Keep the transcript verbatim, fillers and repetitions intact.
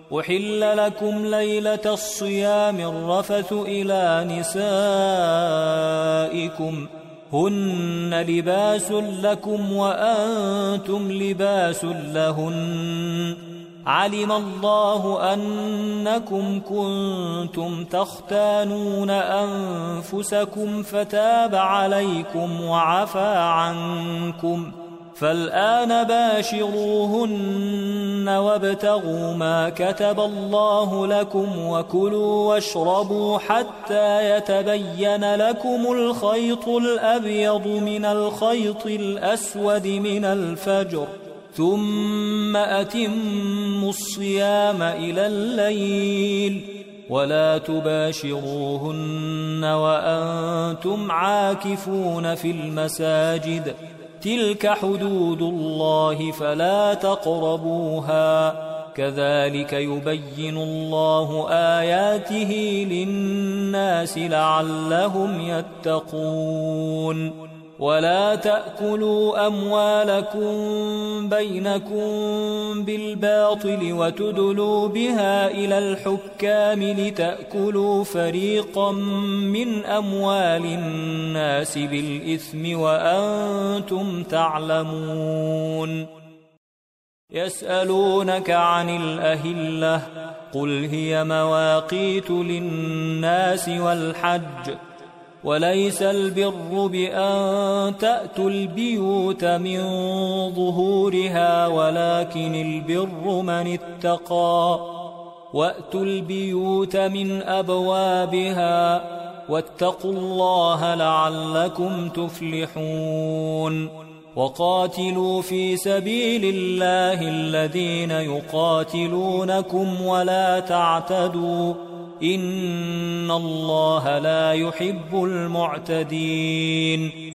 أحل لكم ليلة الصيام الرفث إلى نسائكم هن لباس لكم وأنتم لباس لهن علم الله أنكم كنتم تختانون أنفسكم فتاب عليكم وعفى عنكم فالآن باشروهن وابتغوا ما كتب الله لكم وكلوا واشربوا حتى يتبين لكم الخيط الأبيض من الخيط الأسود من الفجر ثم أتموا الصيام إلى الليل ولا تباشروهن وأنتم عاكفون في المساجد تلك حدود الله فلا تقربوها كذلك يبين الله آياته للناس لعلهم يتقون ولا تأكلوا أموالكم بينكم بالباطل وتدلوا بها إلى الحكام لتأكلوا فريقا من أموال الناس بالإثم وأنتم تعلمون يسألونك عن الأهلة قل هي مواقيت للناس والحج وليس البر بأن تأتوا البيوت من ظهورها ولكن البر من اتقى وأتوا البيوت من أبوابها واتقوا الله لعلكم تفلحون وقاتلوا في سبيل الله الذين يقاتلونكم ولا تعتدوا إن الله لا يحب المعتدين